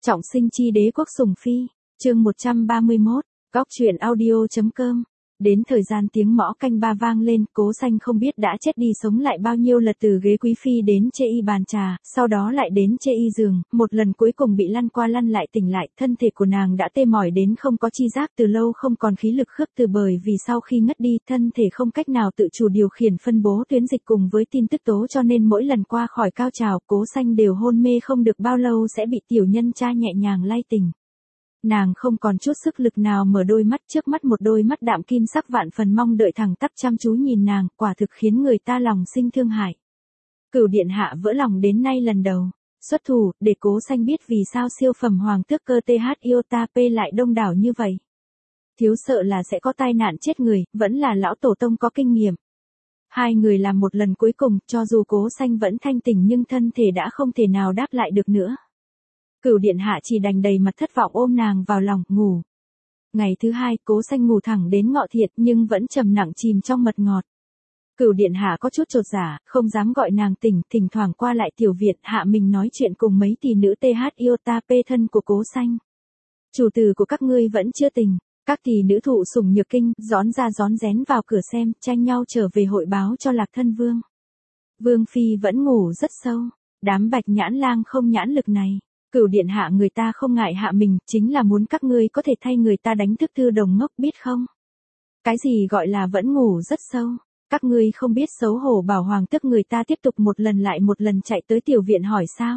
Trọng sinh chi đế quốc sủng phi, chương 131, góc truyện audio.com. Đến thời gian tiếng mõ canh ba vang lên, Cố Xanh không biết đã chết đi sống lại bao nhiêu lượt từ ghế quý phi đến chê y bàn trà, sau đó lại đến chê y giường, một lần cuối cùng bị lăn qua lăn lại tỉnh lại, thân thể của nàng đã tê mỏi đến không có chi giác, từ lâu không còn khí lực khước từ, bởi vì sau khi ngất đi, thân thể không cách nào tự chủ điều khiển phân bố tuyến dịch cùng với tin tức tố, cho nên mỗi lần qua khỏi cao trào, Cố Xanh đều hôn mê không được bao lâu sẽ bị tiểu nhân cha nhẹ nhàng lay tỉnh. Nàng không còn chút sức lực nào mở đôi mắt, trước mắt một đôi mắt đạm kim sắc vạn phần mong đợi thẳng tắp chăm chú nhìn nàng, quả thực khiến người ta lòng sinh thương hại. Cửu điện hạ vỡ lòng đến nay lần đầu xuất thủ, để Cố Xanh biết vì sao siêu phẩm hoàng tước cơ TH Iota P lại đông đảo như vậy. Thiếu sợ là sẽ có tai nạn chết người, vẫn là lão tổ tông có kinh nghiệm. Hai người làm một lần cuối cùng, cho dù Cố Xanh vẫn thanh tỉnh nhưng thân thể đã không thể nào đáp lại được nữa. Cửu điện hạ chỉ đành đầy mặt thất vọng ôm nàng vào lòng, ngủ. Ngày thứ hai, Cố Xanh ngủ thẳng đến ngọ thiệt nhưng vẫn trầm nặng chìm trong mật ngọt. Cửu điện hạ có chút chột dạ, không dám gọi nàng tỉnh, thỉnh thoảng qua lại tiểu viện hạ mình nói chuyện cùng mấy tỷ nữ TH Iota P thân của Cố Xanh. Chủ tử của các ngươi vẫn chưa tỉnh. Các tỷ nữ thụ sủng nhược kinh, rón ra rón rén vào cửa xem, tranh nhau trở về hội báo cho Lạc Thân Vương. Vương phi vẫn ngủ rất sâu, đám bạch nhãn lang không nhãn lực này. Cửu điện hạ người ta không ngại hạ mình, chính là muốn các ngươi có thể thay người ta đánh thức thư đồng ngốc biết không? Cái gì gọi là vẫn ngủ rất sâu? Các ngươi không biết xấu hổ bảo hoàng tước người ta tiếp tục một lần lại một lần chạy tới tiểu viện hỏi sao?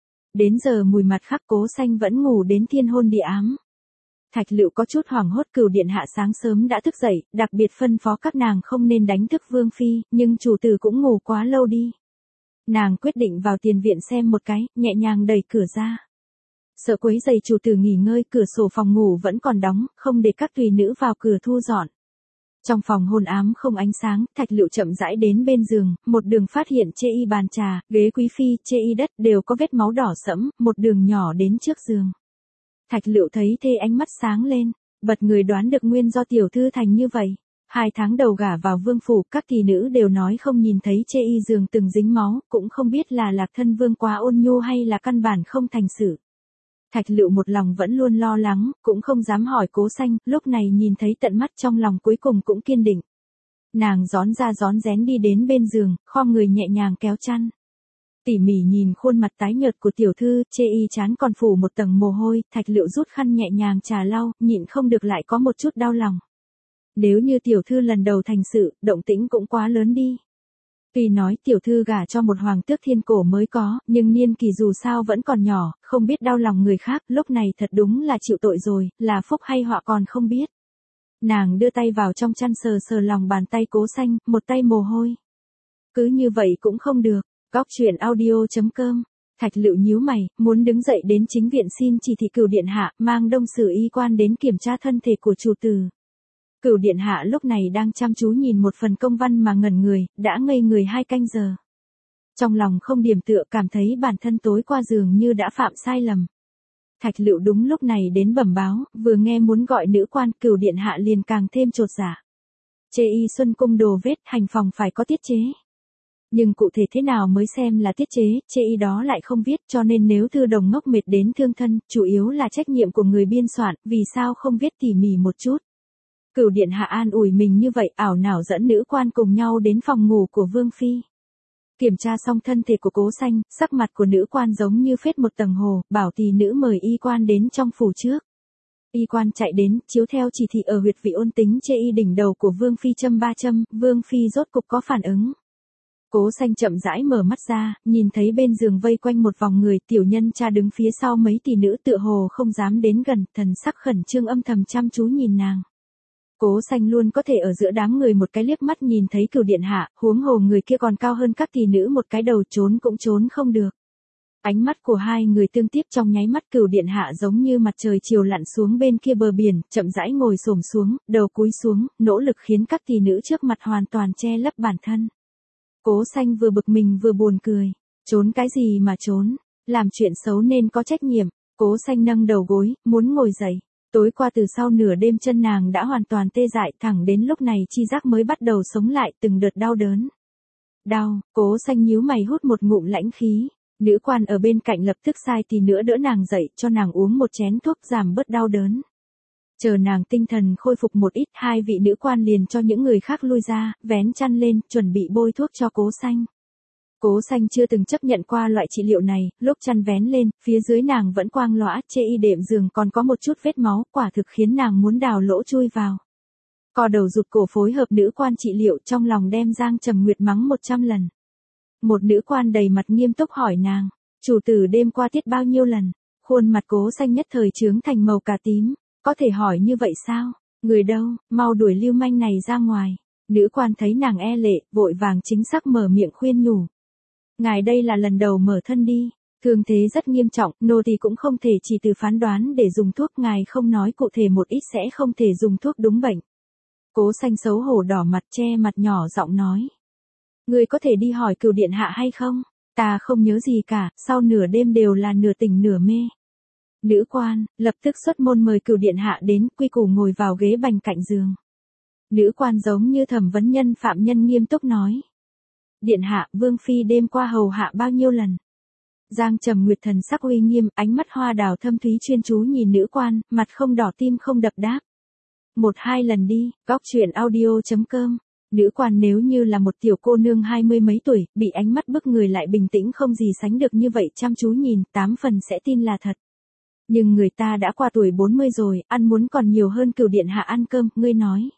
Đến giờ mùi mặt khắc Cố Xanh vẫn ngủ đến thiên hôn địa ám. Thạch Lựu có chút hoảng hốt, cửu điện hạ sáng sớm đã thức dậy, đặc biệt phân phó các nàng không nên đánh thức vương phi, nhưng chủ tử cũng ngủ quá lâu đi. Nàng quyết định vào tiền viện xem một cái, nhẹ nhàng đẩy cửa ra. Sợ quấy rầy chủ tử nghỉ ngơi, cửa sổ phòng ngủ vẫn còn đóng, không để các tùy nữ vào cửa thu dọn. Trong phòng hôn ám không ánh sáng, Thạch Lựu chậm rãi đến bên giường, một đường phát hiện chê y bàn trà, ghế quý phi, chê y đất đều có vết máu đỏ sẫm, một đường nhỏ đến trước giường. Thạch Lựu thấy thê ánh mắt sáng lên, bật người đoán được nguyên do tiểu thư thành như vậy. 2 tháng đầu gả vào vương phủ, các tỷ nữ đều nói không nhìn thấy chê y giường từng dính máu, cũng không biết là Lạc Thân Vương quá ôn nhu hay là căn bản không thành sự. Thạch Lựu một lòng vẫn luôn lo lắng, cũng không dám hỏi Cố Xanh, lúc này nhìn thấy tận mắt trong lòng cuối cùng cũng kiên định. Nàng rón ra rón rén đi đến bên giường, khom người nhẹ nhàng kéo chăn. Tỉ mỉ nhìn khuôn mặt tái nhợt của tiểu thư, chê y trán còn phủ một tầng mồ hôi, Thạch Lựu rút khăn nhẹ nhàng trà lau, nhịn không được lại có một chút đau lòng. Nếu như tiểu thư lần đầu thành sự, động tĩnh cũng quá lớn đi. Tuy nói tiểu thư gả cho một hoàng tước thiên cổ mới có, nhưng niên kỳ dù sao vẫn còn nhỏ, không biết đau lòng người khác, lúc này thật đúng là chịu tội rồi, là phúc hay họa còn không biết. Nàng đưa tay vào trong chăn sờ sờ lòng bàn tay Cố Xanh, một tay mồ hôi. Cứ như vậy cũng không được. Góc truyện audio.com. Thạch Lựu nhíu mày, muốn đứng dậy đến chính viện xin chỉ thị cửu điện hạ, mang đông sử y quan đến kiểm tra thân thể của chủ tử. Cửu điện hạ lúc này đang chăm chú nhìn một phần công văn mà ngẩn người, đã ngây người 2 canh giờ. Trong lòng không điểm tựa, cảm thấy bản thân tối qua dường như đã phạm sai lầm. Thạch Lựu đúng lúc này đến bẩm báo, vừa nghe muốn gọi nữ quan, cửu điện hạ liền càng thêm chột dạ. Chê y xuân cung đồ vết, hành phòng phải có tiết chế. Nhưng cụ thể thế nào mới xem là tiết chế, chê y đó lại không viết, cho nên nếu thư đồng ngốc mệt đến thương thân, chủ yếu là trách nhiệm của người biên soạn, vì sao không viết tỉ mỉ một chút. Cửu điện hạ an ủi mình như vậy, ảo não dẫn nữ quan cùng nhau đến phòng ngủ của vương phi. Kiểm tra xong thân thể của Cố Xanh, sắc mặt của nữ quan giống như phết một tầng hồ, bảo tỷ nữ mời y quan đến trong phủ trước. Y quan chạy đến, chiếu theo chỉ thị ở huyệt vị ôn tính chê y đỉnh đầu của vương phi châm 3 châm, vương phi rốt cục có phản ứng. Cố Xanh chậm rãi mở mắt ra, nhìn thấy bên giường vây quanh một vòng người, tiểu nhân cha đứng phía sau mấy tỷ nữ tựa hồ không dám đến gần, thần sắc khẩn trương âm thầm chăm chú nhìn nàng. Cố Xanh luôn có thể ở giữa đám người một cái liếc mắt nhìn thấy cửu điện hạ, huống hồ người kia còn cao hơn các tỷ nữ một cái đầu, trốn cũng trốn không được. Ánh mắt của hai người tương tiếp trong nháy mắt, cửu điện hạ giống như mặt trời chiều lặn xuống bên kia bờ biển, chậm rãi ngồi xổm xuống, đầu cúi xuống, nỗ lực khiến các tỷ nữ trước mặt hoàn toàn che lấp bản thân. Cố Xanh vừa bực mình vừa buồn cười. Trốn cái gì mà trốn, làm chuyện xấu nên có trách nhiệm. Cố Xanh nâng đầu gối, muốn ngồi dậy. Tối qua từ sau nửa đêm chân nàng đã hoàn toàn tê dại, thẳng đến lúc này chi giác mới bắt đầu sống lại, từng đợt đau đớn. Đau, Cố Xanh nhíu mày hút một ngụm lãnh khí. Nữ quan ở bên cạnh lập tức sai tí nữa đỡ nàng dậy, cho nàng uống một chén thuốc giảm bớt đau đớn. Chờ nàng tinh thần khôi phục một ít, hai vị nữ quan liền cho những người khác lui ra, vén chăn lên, chuẩn bị bôi thuốc cho Cố Xanh. Cố Xanh chưa từng chấp nhận qua loại trị liệu này, lúc chăn vén lên, phía dưới nàng vẫn quang lõa, chê y đệm giường còn có một chút vết máu, quả thực khiến nàng muốn đào lỗ chui vào. Co đầu rụt cổ phối hợp nữ quan trị liệu, trong lòng đem Giang Trầm Nguyệt mắng 100 lần. Một nữ quan đầy mặt nghiêm túc hỏi nàng, chủ tử đêm qua tiết bao nhiêu lần? Khuôn mặt Cố Xanh nhất thời chướng thành màu cà tím, có thể hỏi như vậy sao? Người đâu, mau đuổi lưu manh này ra ngoài. Nữ quan thấy nàng e lệ, vội vàng chính xác mở miệng khuyên nhủ. Ngài đây là lần đầu mở thân đi, thương thế rất nghiêm trọng, nô tỳ cũng không thể chỉ từ phán đoán để dùng thuốc, ngài không nói cụ thể một ít sẽ không thể dùng thuốc đúng bệnh. Cố Xanh xấu hổ đỏ mặt, che mặt nhỏ giọng nói. Ngươi có thể đi hỏi Cửu điện hạ hay không? Ta không nhớ gì cả, sau nửa đêm đều là nửa tỉnh nửa mê. Nữ quan, lập tức xuất môn mời Cửu điện hạ đến, quy củ ngồi vào ghế bành cạnh giường. Nữ quan giống như thẩm vấn nhân phạm nhân nghiêm túc nói. Điện hạ, Vương Phi đêm qua hầu hạ bao nhiêu lần? Giang Trầm Nguyệt thần sắc uy nghiêm, ánh mắt hoa đào thâm thúy chuyên chú nhìn nữ quan, mặt không đỏ tim không đập đáp. 1-2 lần đi, góc truyện audio.com. Nữ quan nếu như là một tiểu cô nương 20 mấy tuổi, bị ánh mắt bức người lại bình tĩnh không gì sánh được như vậy chăm chú nhìn, 8 phần sẽ tin là thật. Nhưng người ta đã qua tuổi 40 rồi, ăn muốn còn nhiều hơn Cửu điện hạ ăn cơm, ngươi nói.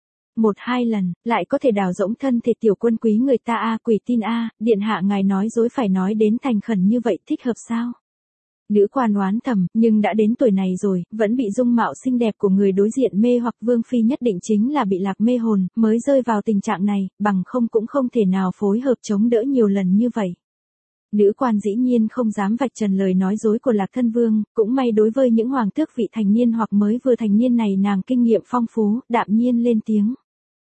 1-2 lần, lại có thể đào rỗng thân thể tiểu quân quý người ta quỷ tin điện hạ ngài nói dối phải nói đến thành khẩn như vậy thích hợp sao? Nữ quan oán thầm, nhưng đã đến tuổi này rồi, vẫn bị dung mạo xinh đẹp của người đối diện mê hoặc Vương Phi nhất định chính là bị lạc mê hồn, mới rơi vào tình trạng này, bằng không cũng không thể nào phối hợp chống đỡ nhiều lần như vậy. Nữ quan dĩ nhiên không dám vạch trần lời nói dối của Lạc Thân Vương, cũng may đối với những hoàng tước vị thành niên hoặc mới vừa thành niên này nàng kinh nghiệm phong phú, đạm nhiên lên tiếng.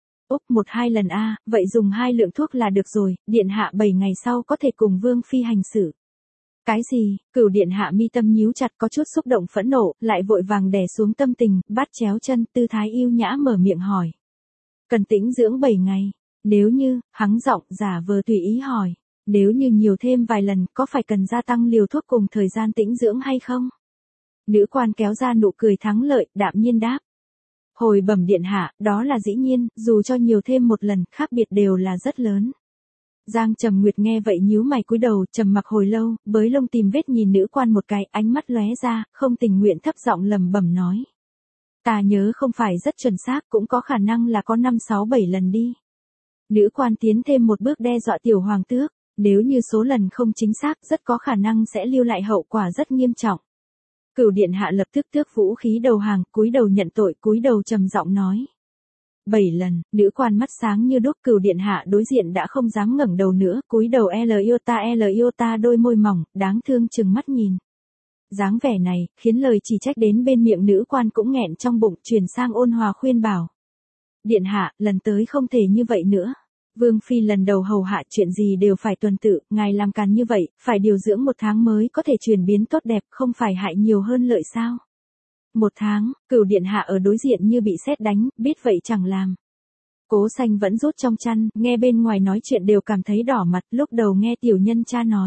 1-2 lần vậy dùng 2 lượng thuốc là được rồi, điện hạ 7 ngày sau có thể cùng Vương Phi hành xử. Cái gì? Cửu điện hạ mi tâm nhíu chặt có chút xúc động phẫn nộ, lại vội vàng đè xuống tâm tình, bắt chéo chân, tư thái yêu nhã mở miệng hỏi. Cần tĩnh dưỡng 7 ngày. Nếu như, hắng giọng giả vờ tùy ý hỏi. Nếu như nhiều thêm vài lần, có phải cần gia tăng liều thuốc cùng thời gian tĩnh dưỡng hay không? Nữ quan kéo ra nụ cười thắng lợi, đạm nhiên đáp. Hồi bẩm điện hạ, đó là dĩ nhiên, dù cho nhiều thêm một lần, khác biệt đều là rất lớn. Giang Trầm Nguyệt nghe vậy nhíu mày cúi đầu, trầm mặc hồi lâu, bới lông tìm vết nhìn nữ quan một cái, ánh mắt lóe ra, không tình nguyện thấp giọng lẩm bẩm nói. Ta nhớ không phải rất chuẩn xác, cũng có khả năng là có 5-6-7 lần đi. Nữ quan tiến thêm một bước đe dọa tiểu hoàng tước, nếu như số lần không chính xác, rất có khả năng sẽ lưu lại hậu quả rất nghiêm trọng. Cửu điện hạ lập tức tước vũ khí đầu hàng, cúi đầu nhận tội, cúi đầu trầm giọng nói. 7 lần, nữ quan mắt sáng như đuốc. Cửu điện hạ đối diện đã không dám ngẩng đầu nữa, cúi đầu L yêu ta đôi môi mỏng, đáng thương chừng mắt nhìn. Dáng vẻ này, khiến lời chỉ trách đến bên miệng nữ quan cũng nghẹn trong bụng, chuyển sang ôn hòa khuyên bảo. Điện hạ, lần tới không thể như vậy nữa. Vương Phi lần đầu hầu hạ chuyện gì đều phải tuần tự, ngài làm càn như vậy, phải điều dưỡng 1 tháng mới có thể chuyển biến tốt đẹp, không phải hại nhiều hơn lợi sao? 1 tháng, Cửu điện hạ ở đối diện như bị sét đánh, biết vậy chẳng làm. Cố Xanh vẫn rút trong chăn, nghe bên ngoài nói chuyện đều cảm thấy đỏ mặt, lúc đầu nghe tiểu nhân cha nói.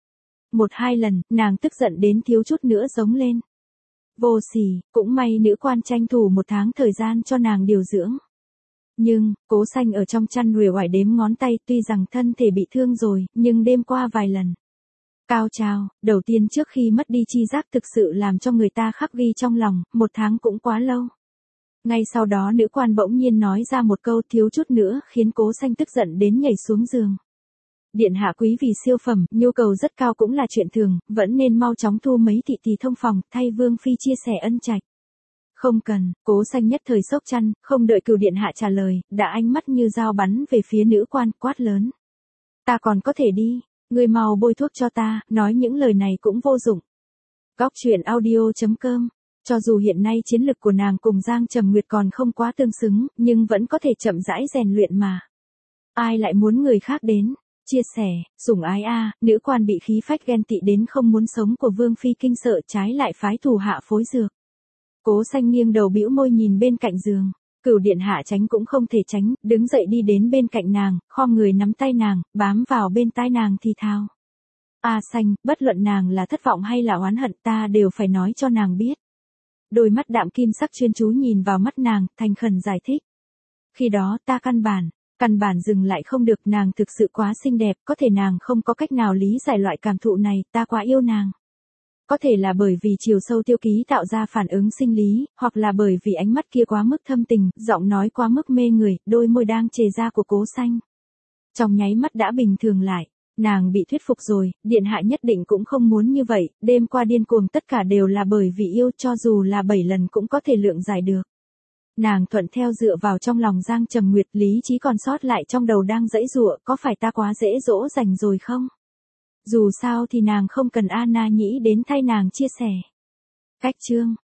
1-2 lần, nàng tức giận đến thiếu chút nữa giống lên. Vô sỉ, cũng may nữ quan tranh thủ 1 tháng thời gian cho nàng điều dưỡng. Nhưng, Cố Xanh ở trong chăn uể oải đếm ngón tay, tuy rằng thân thể bị thương rồi, nhưng đêm qua vài lần. Cao trào, đầu tiên trước khi mất đi chi giác thực sự làm cho người ta khắc ghi trong lòng, 1 tháng cũng quá lâu. Ngay sau đó nữ quan bỗng nhiên nói ra một câu thiếu chút nữa khiến Cố Xanh tức giận đến nhảy xuống giường. Điện hạ quý vì siêu phẩm, nhu cầu rất cao cũng là chuyện thường, vẫn nên mau chóng thu mấy thị tỳ thông phòng, thay Vương Phi chia sẻ ân trạch. Không cần, Cố Xanh nhất thời sốc chăn, không đợi Cửu điện hạ trả lời, đã ánh mắt như dao bắn về phía nữ quan, quát lớn. Ta còn có thể đi, ngươi mau bôi thuốc cho ta, nói những lời này cũng vô dụng. Góc truyện audio.com. Cho dù hiện nay chiến lực của nàng cùng Giang Trầm Nguyệt còn không quá tương xứng, nhưng vẫn có thể chậm rãi rèn luyện mà. Ai lại muốn người khác đến, chia sẻ, sủng ái nữ quan bị khí phách ghen tị đến không muốn sống của Vương Phi kinh sợ, trái lại phái thủ hạ phối dược. Cố Xanh nghiêng đầu bĩu môi nhìn bên cạnh giường, Cửu điện hạ tránh cũng không thể tránh, đứng dậy đi đến bên cạnh nàng, khom người nắm tay nàng, bám vào bên tai nàng thì thào. A Xanh, bất luận nàng là thất vọng hay là oán hận ta đều phải nói cho nàng biết. Đôi mắt đạm kim sắc chuyên chú nhìn vào mắt nàng, thành khẩn giải thích. Khi đó ta căn bản dừng lại không được, nàng thực sự quá xinh đẹp, có thể nàng không có cách nào lý giải loại cảm thụ này, ta quá yêu nàng. Có thể là bởi vì chiều sâu tiêu ký tạo ra phản ứng sinh lý, hoặc là bởi vì ánh mắt kia quá mức thâm tình, giọng nói quá mức mê người, đôi môi đang chề ra của Cố Xanh. Trong nháy mắt đã bình thường lại, nàng bị thuyết phục rồi, điện hạ nhất định cũng không muốn như vậy, đêm qua điên cuồng tất cả đều là bởi vì yêu, cho dù là 7 lần cũng có thể lượng giải được. Nàng thuận theo dựa vào trong lòng Giang Trầm Nguyệt, lý trí còn sót lại trong đầu đang giãy giụa, có phải ta quá dễ dỗ dành rồi không? Dù sao thì nàng không cần Anna Nhĩ đến thay nàng chia sẻ. Cách chương